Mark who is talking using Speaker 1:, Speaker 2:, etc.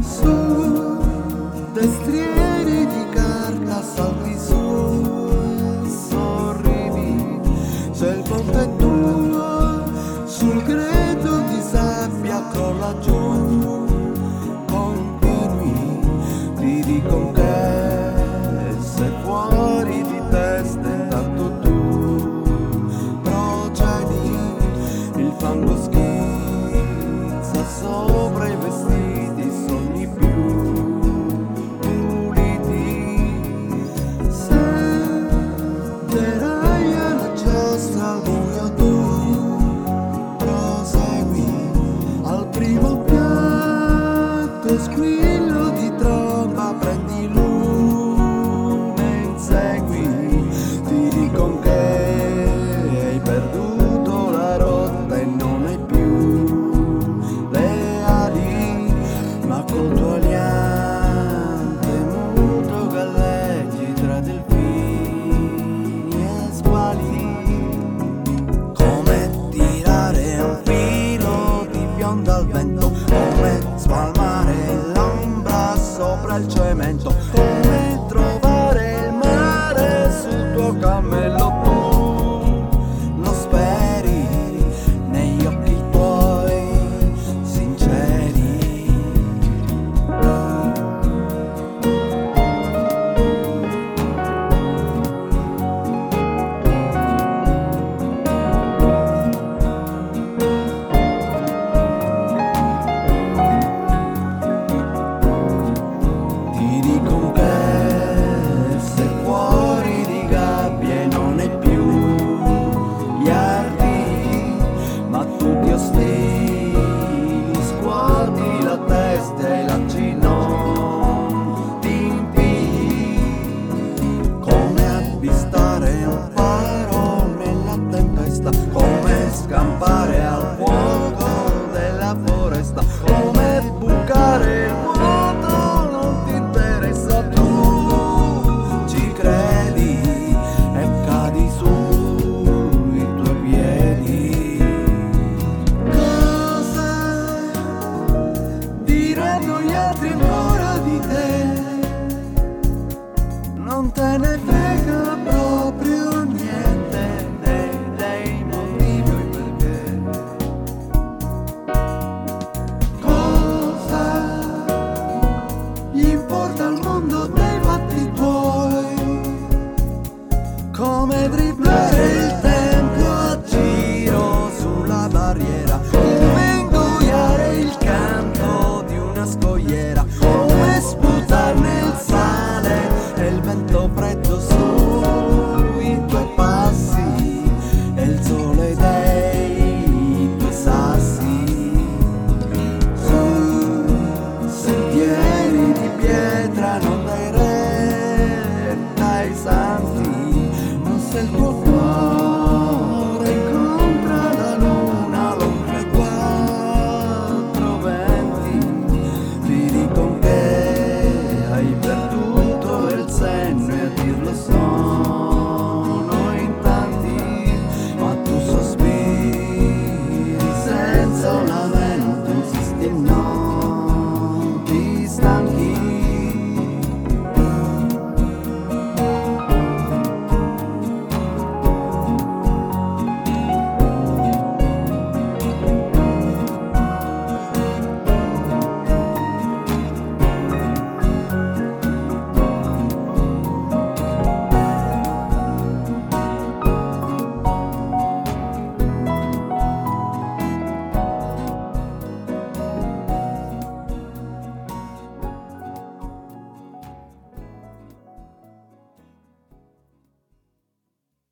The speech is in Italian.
Speaker 1: Su destrieri di carta salti su e sorridi, se il ponte è tuo, sul greto di sabbia crolla giù, continui, ti dico che sei fuori di testa, intanto tu procedi, il fango schizza sopra i vestiti, sogni più puliti, senterai alla giostra al buio tu prosegui, al primo piatto squillo di tromba prendi lume, insegui, ti dicono che hai perduto la rotta e non hai più le ali, ma col tuo aliante muto galleggi tra delfini e squali, come tirare un filo di bionda al vento, come spalmare l'ombra sopra il cemento, come trovare il mare sul tuo cammello. Tu lo speri negli occhi tuoi sinceri. Ti dico che sei fuori di gabbia e non hai più gli arti, ma tutti ostili, scuoti la testa e la non ti impigli, come avvistare un faro nella tempesta, come scampare al fuoco della foresta, come bucare il vuoto, non ti interessa, tu ci credi e cadi sui tuoi piedi. Cosa diranno gli altri?